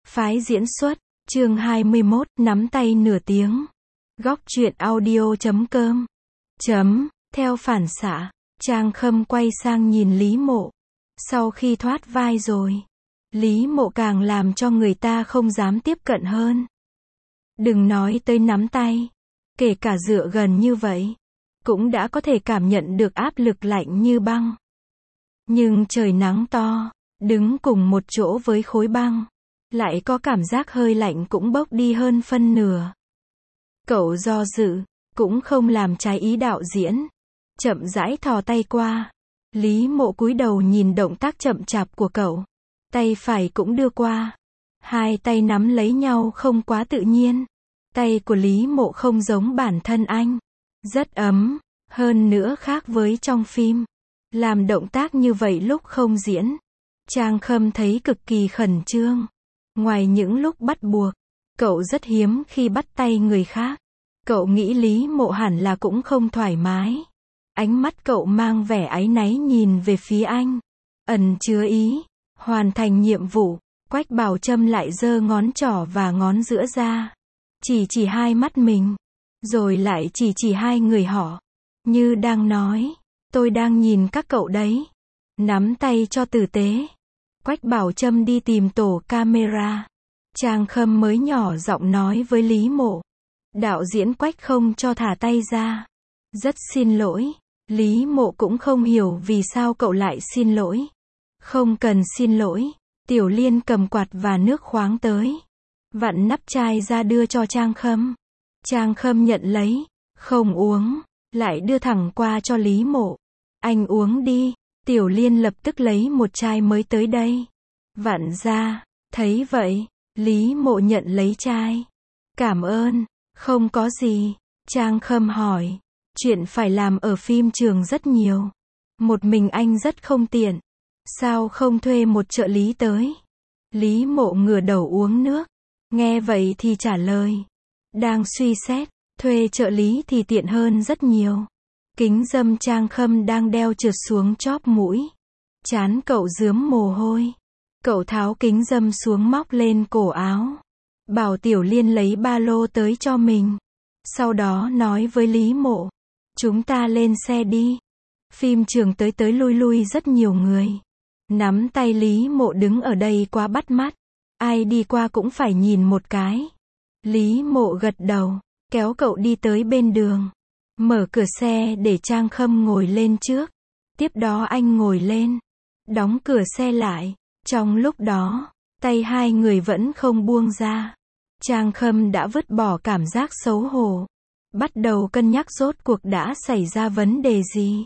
Phái diễn xuất, chương 21, nắm tay nửa tiếng. Góc truyện audio.com. Theo phản xạ, Trang Khâm quay sang nhìn Lý Mộ. Sau khi thoát vai rồi, Lý Mộ càng làm cho người ta không dám tiếp cận hơn. Đừng nói tới nắm tay, kể cả dựa gần như vậy, cũng đã có thể cảm nhận được áp lực lạnh như băng. Nhưng trời nắng to, đứng cùng một chỗ với khối băng, lại có cảm giác hơi lạnh cũng bốc đi hơn phân nửa. Cậu do dự, cũng không làm trái ý đạo diễn. Chậm rãi thò tay qua. Lý Mộ cúi đầu nhìn động tác chậm chạp của cậu. Tay phải cũng đưa qua. Hai tay nắm lấy nhau không quá tự nhiên. Tay của Lý Mộ không giống bản thân anh. Rất ấm, hơn nữa khác với trong phim. Làm động tác như vậy lúc không diễn, Trang Khâm thấy cực kỳ khẩn trương. Ngoài những lúc bắt buộc, cậu rất hiếm khi bắt tay người khác. Cậu nghĩ Lý Mộ hẳn là cũng không thoải mái. Ánh mắt cậu mang vẻ áy náy nhìn về phía anh, ẩn chứa ý hoàn thành nhiệm vụ. Quách Bảo Trâm lại giơ ngón trỏ và ngón giữa ra, chỉ hai mắt mình, rồi lại chỉ hai người họ, như đang nói, tôi đang nhìn các cậu đấy. Nắm tay cho tử tế. Quách Bảo Trâm đi tìm tổ camera. Trang Khâm mới nhỏ giọng nói với Lý Mộ. Đạo diễn Quách không cho thả tay ra. Rất xin lỗi. Lý Mộ cũng không hiểu vì sao cậu lại xin lỗi. Không cần xin lỗi. Tiểu Liên cầm quạt và nước khoáng tới, vặn nắp chai ra đưa cho Trang Khâm. Trang Khâm nhận lấy, không uống, lại đưa thẳng qua cho Lý Mộ. Anh uống đi. Tiểu Liên lập tức lấy một chai mới tới đây, vặn ra. Thấy vậy, Lý Mộ nhận lấy chai. Cảm ơn. Không có gì. Trang Khâm hỏi. Chuyện phải làm ở phim trường rất nhiều. Một mình anh rất không tiện. Sao không thuê một trợ lý tới? Lý Mộ ngửa đầu uống nước. Nghe vậy thì trả lời. Đang suy xét, thuê trợ lý thì tiện hơn rất nhiều. Kính râm Trang Khâm đang đeo trượt xuống chóp mũi. Trán cậu rướm mồ hôi. Cậu tháo kính râm xuống móc lên cổ áo. Bảo Tiểu Liên lấy ba lô tới cho mình. Sau đó nói với Lý Mộ. Chúng ta lên xe đi. Phim trường tới lui lui rất nhiều người. Nắm tay Lý Mộ đứng ở đây quá bắt mắt. Ai đi qua cũng phải nhìn một cái. Lý Mộ gật đầu, kéo cậu đi tới bên đường. Mở cửa xe để Trang Khâm ngồi lên trước. Tiếp đó anh ngồi lên. Đóng cửa xe lại. Trong lúc đó, tay hai người vẫn không buông ra. Trang Khâm đã vứt bỏ cảm giác xấu hổ. Bắt đầu cân nhắc rốt cuộc đã xảy ra vấn đề gì.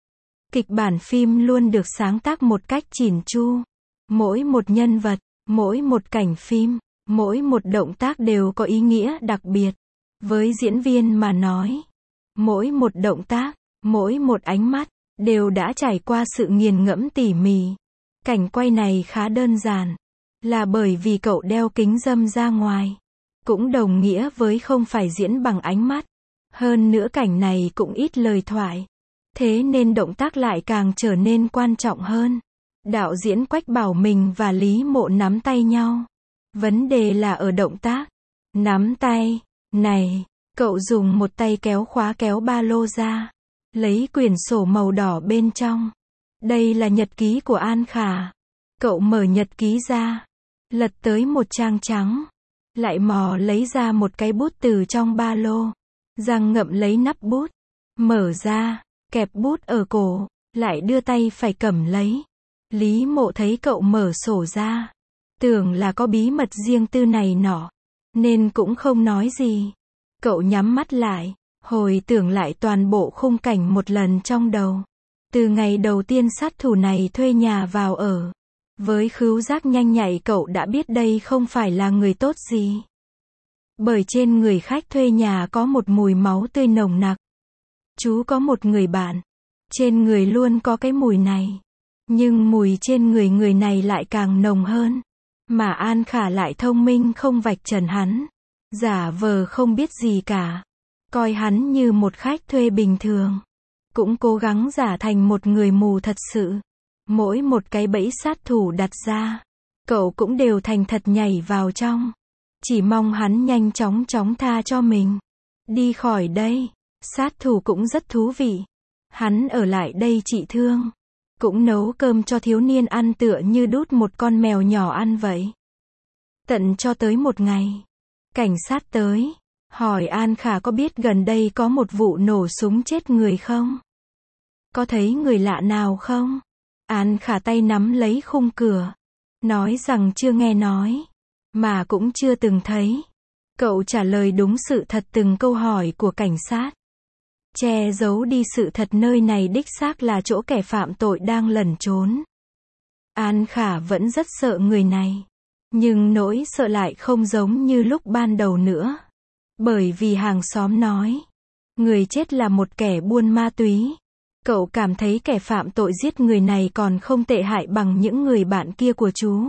Kịch bản phim luôn được sáng tác một cách chỉn chu. Mỗi một nhân vật, mỗi một cảnh phim, mỗi một động tác đều có ý nghĩa đặc biệt. Với diễn viên mà nói, mỗi một động tác, mỗi một ánh mắt, đều đã trải qua sự nghiền ngẫm tỉ mỉ. Cảnh quay này khá đơn giản, là bởi vì cậu đeo kính râm ra ngoài. Cũng đồng nghĩa với không phải diễn bằng ánh mắt. Hơn nữa cảnh này cũng ít lời thoại. Thế nên động tác lại càng trở nên quan trọng hơn. Đạo diễn Quách bảo mình và Lý Mộ nắm tay nhau. Vấn đề là ở động tác. Nắm tay, này, cậu dùng một tay kéo khóa kéo ba lô ra. Lấy quyển sổ màu đỏ bên trong. Đây là nhật ký của An Khả. Cậu mở nhật ký ra. Lật tới một trang trắng. Lại mò lấy ra một cái bút từ trong ba lô. Răng ngậm lấy nắp bút. Mở ra, kẹp bút ở cổ. Lại đưa tay phải cầm lấy. Lý Mộ thấy cậu mở sổ ra. Tưởng là có bí mật riêng tư này nọ. Nên cũng không nói gì. Cậu nhắm mắt lại. Hồi tưởng lại toàn bộ khung cảnh một lần trong đầu. Từ ngày đầu tiên sát thủ này thuê nhà vào ở. Với khứu giác nhanh nhạy cậu đã biết đây không phải là người tốt gì. Bởi trên người khách thuê nhà có một mùi máu tươi nồng nặc. Chú có một người bạn. Trên người luôn có cái mùi này. Nhưng mùi trên người này lại càng nồng hơn. Mà An Khả lại thông minh không vạch trần hắn. Giả vờ không biết gì cả. Coi hắn như một khách thuê bình thường. Cũng cố gắng giả thành một người mù thật sự. Mỗi một cái bẫy sát thủ đặt ra, cậu cũng đều thành thật nhảy vào trong. Chỉ mong hắn nhanh chóng tha cho mình. Đi khỏi đây. Sát thủ cũng rất thú vị. Hắn ở lại đây trị thương. Cũng nấu cơm cho thiếu niên ăn tựa như đút một con mèo nhỏ ăn vậy. Tận cho tới một ngày. Cảnh sát tới. Hỏi An Khả có biết gần đây có một vụ nổ súng chết người không? Có thấy người lạ nào không? An Khả tay nắm lấy khung cửa. Nói rằng chưa nghe nói. Mà cũng chưa từng thấy. Cậu trả lời đúng sự thật từng câu hỏi của cảnh sát. Che giấu đi sự thật nơi này đích xác là chỗ kẻ phạm tội đang lẩn trốn. An Khả vẫn rất sợ người này. Nhưng nỗi sợ lại không giống như lúc ban đầu nữa. Bởi vì hàng xóm nói. Người chết là một kẻ buôn ma túy. Cậu cảm thấy kẻ phạm tội giết người này còn không tệ hại bằng những người bạn kia của chú.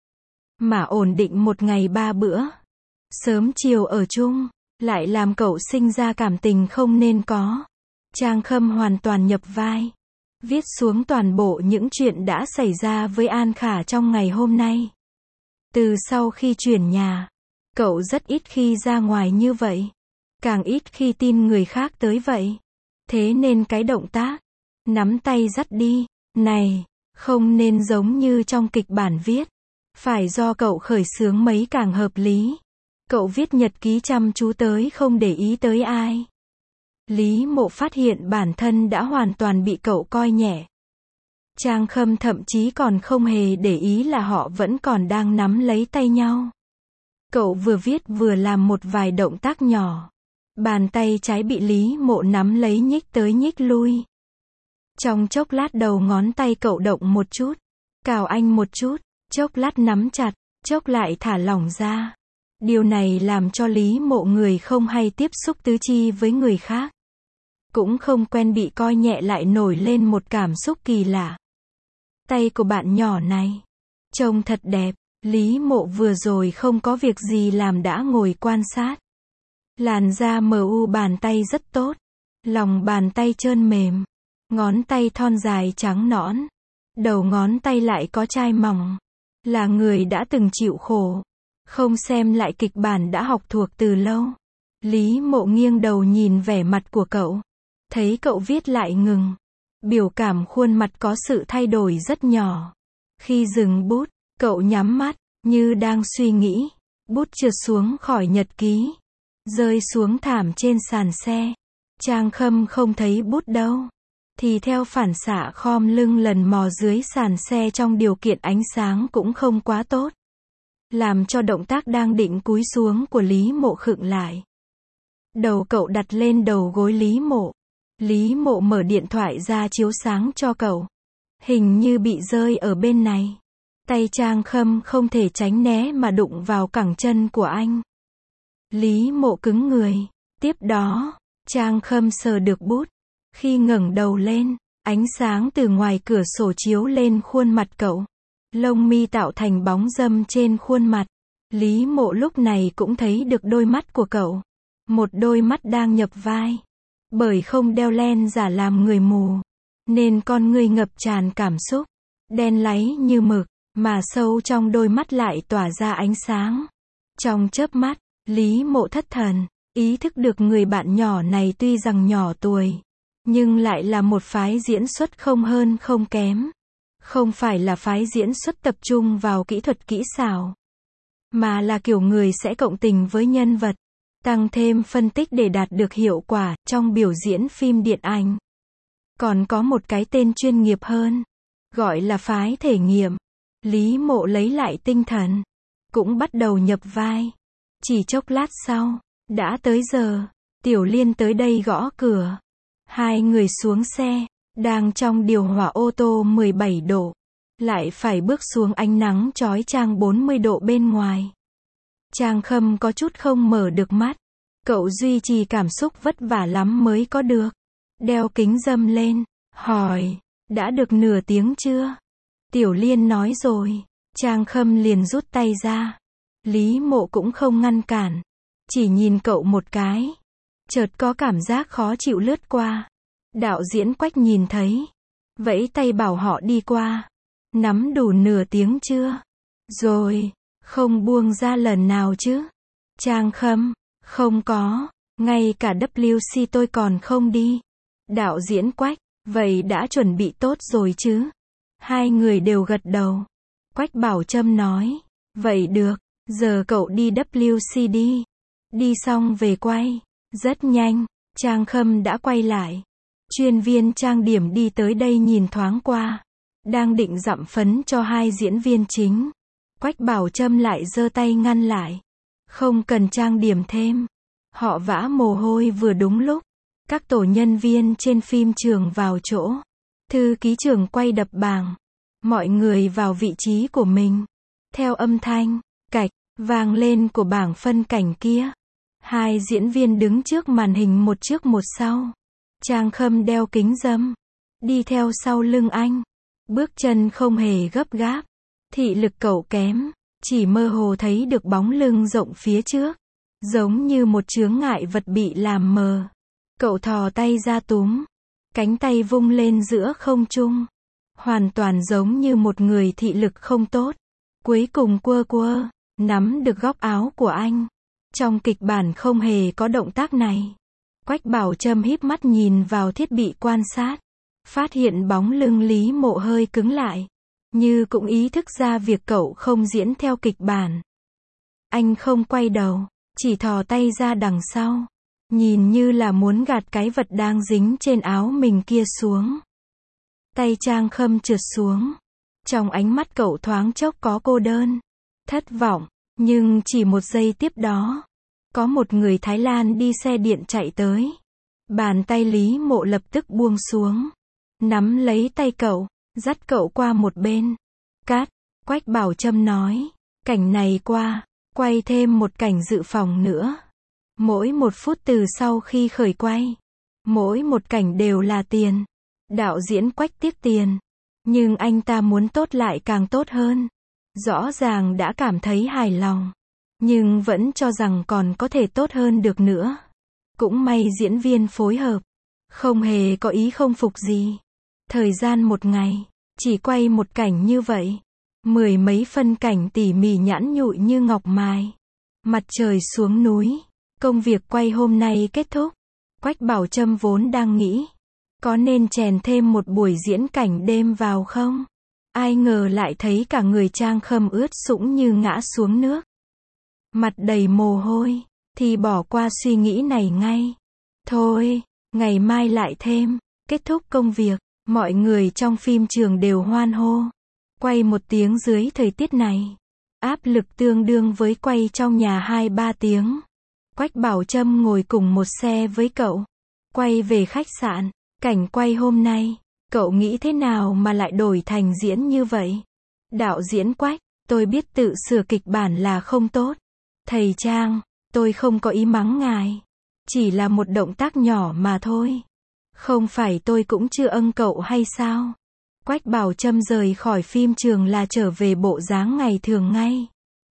Mà ổn định một ngày 3 bữa. Sớm chiều ở chung. Lại làm cậu sinh ra cảm tình không nên có. Trang Khâm hoàn toàn nhập vai. Viết xuống toàn bộ những chuyện đã xảy ra với An Khả trong ngày hôm nay. Từ sau khi chuyển nhà, cậu rất ít khi ra ngoài như vậy. Càng ít khi tin người khác tới vậy. Thế nên cái động tác nắm tay dắt đi này không nên giống như trong kịch bản viết. Phải do cậu khởi xướng mấy càng hợp lý. Cậu viết nhật ký chăm chú tới không để ý tới ai. Lý Mộ phát hiện bản thân đã hoàn toàn bị cậu coi nhẹ. Trang Khâm thậm chí còn không hề để ý là họ vẫn còn đang nắm lấy tay nhau. Cậu vừa viết vừa làm một vài động tác nhỏ. Bàn tay trái bị Lý Mộ nắm lấy nhích tới nhích lui. Trong chốc lát đầu ngón tay cậu động một chút. Cào anh một chút. Chốc lát nắm chặt. Chốc lại thả lỏng ra. Điều này làm cho Lý Mộ người không hay tiếp xúc tứ chi với người khác. Cũng không quen bị coi nhẹ lại nổi lên một cảm xúc kỳ lạ. Tay của bạn nhỏ này trông thật đẹp. Lý Mộ vừa rồi không có việc gì làm đã ngồi quan sát. Làn da mờ u bàn tay rất tốt. Lòng bàn tay trơn mềm. Ngón tay thon dài trắng nõn. Đầu ngón tay lại có chai mỏng. Là người đã từng chịu khổ. Không xem lại kịch bản đã học thuộc từ lâu. Lý Mộ nghiêng đầu nhìn vẻ mặt của cậu. Thấy cậu viết lại ngừng. Biểu cảm khuôn mặt có sự thay đổi rất nhỏ. Khi dừng bút, cậu nhắm mắt, như đang suy nghĩ. Bút trượt xuống khỏi nhật ký. Rơi xuống thảm trên sàn xe. Trang Khâm không thấy bút đâu. Thì theo phản xạ khom lưng lần mò dưới sàn xe trong điều kiện ánh sáng cũng không quá tốt. Làm cho động tác đang định cúi xuống của Lý Mộ khựng lại. Đầu cậu đặt lên đầu gối Lý Mộ. Lý Mộ mở điện thoại ra chiếu sáng cho cậu. Hình như bị rơi ở bên này. Tay Trang Khâm không thể tránh né mà đụng vào cẳng chân của anh. Lý Mộ cứng người. Tiếp đó, Trang Khâm sờ được bút. Khi ngẩng đầu lên, ánh sáng từ ngoài cửa sổ chiếu lên khuôn mặt cậu. Lông mi tạo thành bóng râm trên khuôn mặt. Lý Mộ lúc này cũng thấy được đôi mắt của cậu. Một đôi mắt đang nhập vai. Bởi không đeo len giả làm người mù. Nên con người ngập tràn cảm xúc. Đen láy như mực. Mà sâu trong đôi mắt lại tỏa ra ánh sáng. Trong chớp mắt, Lý Mộ thất thần. Ý thức được người bạn nhỏ này tuy rằng nhỏ tuổi. Nhưng lại là một phái diễn xuất không hơn không kém. Không phải là phái diễn xuất tập trung vào kỹ thuật kỹ xảo. Mà là kiểu người sẽ cộng tình với nhân vật. Tăng thêm phân tích để đạt được hiệu quả trong biểu diễn phim điện ảnh. Còn có một cái tên chuyên nghiệp hơn. Gọi là phái thể nghiệm. Lý Mộ lấy lại tinh thần. Cũng bắt đầu nhập vai. Chỉ chốc lát sau. Đã tới giờ. Tiểu Liên tới đây gõ cửa. Hai người xuống xe. Đang trong điều hòa ô tô 17 độ. Lại phải bước xuống ánh nắng chói chang 40 độ bên ngoài. Trang Khâm có chút không mở được mắt. Cậu duy trì cảm xúc vất vả lắm mới có được. Đeo kính râm lên. Hỏi. Đã được nửa tiếng chưa? Tiểu Liên nói rồi. Trang Khâm liền rút tay ra. Lý Mộ cũng không ngăn cản. Chỉ nhìn cậu một cái. Chợt có cảm giác khó chịu lướt qua. Đạo diễn Quách nhìn thấy. Vẫy tay bảo họ đi qua. Nắm đủ nửa tiếng chưa? Rồi, không buông ra lần nào chứ? Trang Khâm, không có, ngay cả WC tôi còn không đi. Đạo diễn Quách, vậy đã chuẩn bị tốt rồi chứ? Hai người đều gật đầu. Quách Bảo Trâm nói, vậy được, giờ cậu đi WC đi. Đi xong về quay. Rất nhanh, Trang Khâm đã quay lại. Chuyên viên trang điểm đi tới đây nhìn thoáng qua. Đang định dặm phấn cho hai diễn viên chính. Quách Bảo Trâm lại giơ tay ngăn lại. Không cần trang điểm thêm. Họ vã mồ hôi vừa đúng lúc. Các tổ nhân viên trên phim trường vào chỗ. Thư ký trưởng quay đập bảng. Mọi người vào vị trí của mình. Theo âm thanh, cạch, vang lên của bảng phân cảnh kia. Hai diễn viên đứng trước màn hình một trước một sau. Trang Khâm đeo kính râm. Đi theo sau lưng anh. Bước chân không hề gấp gáp. Thị lực cậu kém. Chỉ mơ hồ thấy được bóng lưng rộng phía trước. Giống như một chướng ngại vật bị làm mờ. Cậu thò tay ra túm. Cánh tay vung lên giữa không trung. Hoàn toàn giống như một người thị lực không tốt. Cuối cùng quơ, nắm được góc áo của anh. Trong kịch bản không hề có động tác này. Quách Bảo Trâm híp mắt nhìn vào thiết bị quan sát. Phát hiện bóng lưng Lý Mộ hơi cứng lại. Như cũng ý thức ra việc cậu không diễn theo kịch bản. Anh không quay đầu, chỉ thò tay ra đằng sau. Nhìn như là muốn gạt cái vật đang dính trên áo mình kia xuống. Tay Trang Khâm trượt xuống. Trong ánh mắt cậu thoáng chốc có cô đơn, thất vọng, nhưng chỉ một giây tiếp đó, có một người Thái Lan đi xe điện chạy tới. Bàn tay Lý Mộ lập tức buông xuống, nắm lấy tay cậu, dắt cậu qua một bên. Cắt, Quách Bảo Trâm nói, cảnh này qua, quay thêm một cảnh dự phòng nữa. Mỗi một phút từ sau khi khởi quay, mỗi một cảnh đều là tiền. Đạo diễn Quách tiếc tiền, nhưng anh ta muốn tốt lại càng tốt hơn. Rõ ràng đã cảm thấy hài lòng, nhưng vẫn cho rằng còn có thể tốt hơn được nữa. Cũng may diễn viên phối hợp, không hề có ý không phục gì. Thời gian một ngày, chỉ quay một cảnh như vậy. 10 mấy phân cảnh tỉ mỉ nhẵn nhụi như ngọc mài. Mặt trời xuống núi, công việc quay hôm nay kết thúc. Quách Bảo Trâm vốn đang nghĩ, có nên chèn thêm một buổi diễn cảnh đêm vào không? Ai ngờ lại thấy cả người Trang Khâm ướt sũng như ngã xuống nước. Mặt đầy mồ hôi, thì bỏ qua suy nghĩ này ngay. Thôi, ngày mai lại thêm. Kết thúc công việc, mọi người trong phim trường đều hoan hô. Quay 1 tiếng dưới thời tiết này. Áp lực tương đương với quay trong nhà 2-3 tiếng. Quách Bảo Trâm ngồi cùng một xe với cậu. Quay về khách sạn. Cảnh quay hôm nay, cậu nghĩ thế nào mà lại đổi thành diễn như vậy? Đạo diễn Quách, tôi biết tự sửa kịch bản là không tốt. Thầy Trang, tôi không có ý mắng ngài. Chỉ là một động tác nhỏ mà thôi. Không phải tôi cũng chưa ân cậu hay sao? Quách Bảo Trâm rời khỏi phim trường là trở về bộ dáng ngày thường ngay.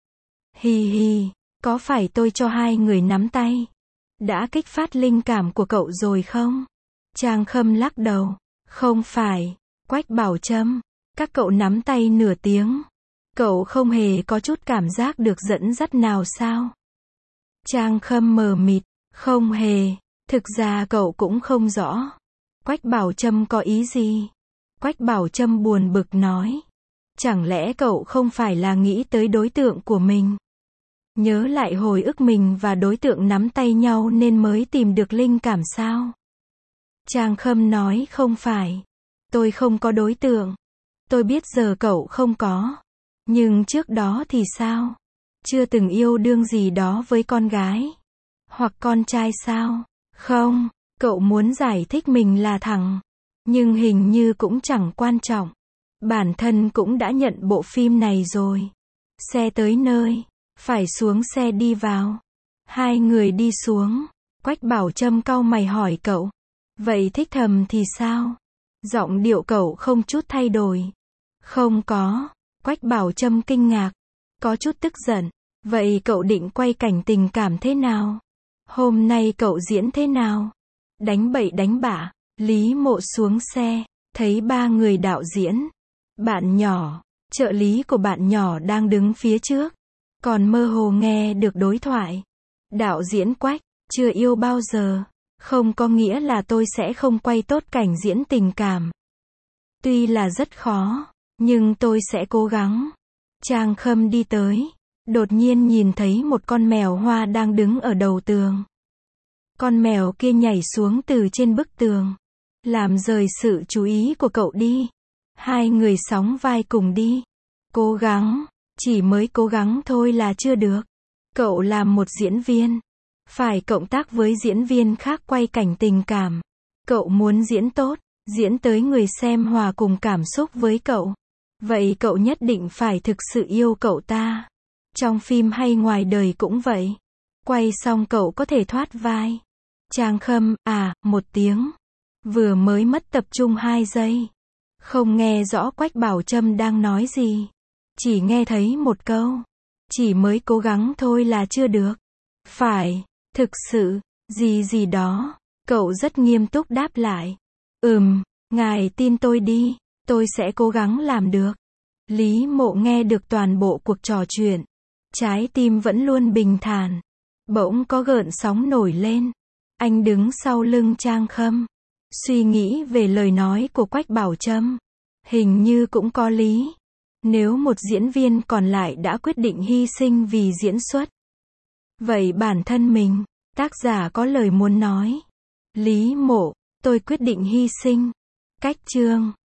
Hi hi, có phải tôi cho hai người nắm tay? Đã kích phát linh cảm của cậu rồi không? Trang Khâm lắc đầu. Không phải. Quách Bảo Trâm, các cậu nắm tay nửa tiếng. Cậu không hề có chút cảm giác được dẫn dắt nào sao? Trang Khâm mờ mịt. Không hề. Thực ra cậu cũng không rõ. Quách Bảo Trâm có ý gì? Quách Bảo Trâm buồn bực nói. Chẳng lẽ cậu không phải là nghĩ tới đối tượng của mình? Nhớ lại hồi ức mình và đối tượng nắm tay nhau nên mới tìm được linh cảm sao? Trang Khâm nói không phải. Tôi không có đối tượng. Tôi biết giờ cậu không có. Nhưng trước đó thì sao? Chưa từng yêu đương gì đó với con gái? Hoặc con trai sao? Không, cậu muốn giải thích mình là thằng. Nhưng hình như cũng chẳng quan trọng. Bản thân cũng đã nhận bộ phim này rồi. Xe tới nơi, phải xuống xe đi vào. Hai người đi xuống. Quách Bảo Trâm cau mày hỏi cậu. Vậy thích thầm thì sao? Giọng điệu cậu không chút thay đổi. Không có. Quách Bảo Trâm kinh ngạc. Có chút tức giận. Vậy cậu định quay cảnh tình cảm thế nào? Hôm nay cậu diễn thế nào? Đánh bậy đánh bạ. Lý Mộ xuống xe. Thấy 3 người đạo diễn. Bạn nhỏ. Trợ lý của bạn nhỏ đang đứng phía trước, còn mơ hồ nghe được đối thoại. Đạo diễn Quách, chưa yêu bao giờ, không có nghĩa là tôi sẽ không quay tốt cảnh diễn tình cảm. Tuy là rất khó, nhưng tôi sẽ cố gắng. Trang Khâm đi tới, đột nhiên nhìn thấy một con mèo hoa đang đứng ở đầu tường. Con mèo kia nhảy xuống từ trên bức tường, làm rời sự chú ý của cậu đi. Hai người sóng vai cùng đi. Cố gắng, chỉ mới cố gắng thôi là chưa được. Cậu là một diễn viên, phải cộng tác với diễn viên khác quay cảnh tình cảm. Cậu muốn diễn tốt, diễn tới người xem hòa cùng cảm xúc với cậu. Vậy cậu nhất định phải thực sự yêu cậu ta. Trong phim hay ngoài đời cũng vậy. Quay xong cậu có thể thoát vai. Trang Khâm, một tiếng. Vừa mới mất tập trung 2 giây. Không nghe rõ Quách Bảo Trâm đang nói gì. Chỉ nghe thấy một câu. Chỉ mới cố gắng thôi là chưa được. Phải, thực sự, gì đó. Cậu rất nghiêm túc đáp lại. Ngài tin tôi đi, tôi sẽ cố gắng làm được. Lý Mộ nghe được toàn bộ cuộc trò chuyện. Trái tim vẫn luôn bình thản. Bỗng có gợn sóng nổi lên. Anh đứng sau lưng Trang Khâm. Suy nghĩ về lời nói của Quách Bảo Trâm. Hình như cũng có lý. Nếu một diễn viên còn lại đã quyết định hy sinh vì diễn xuất, vậy bản thân mình, tác giả có lời muốn nói. Lý Mộ, tôi quyết định hy sinh. Cách chương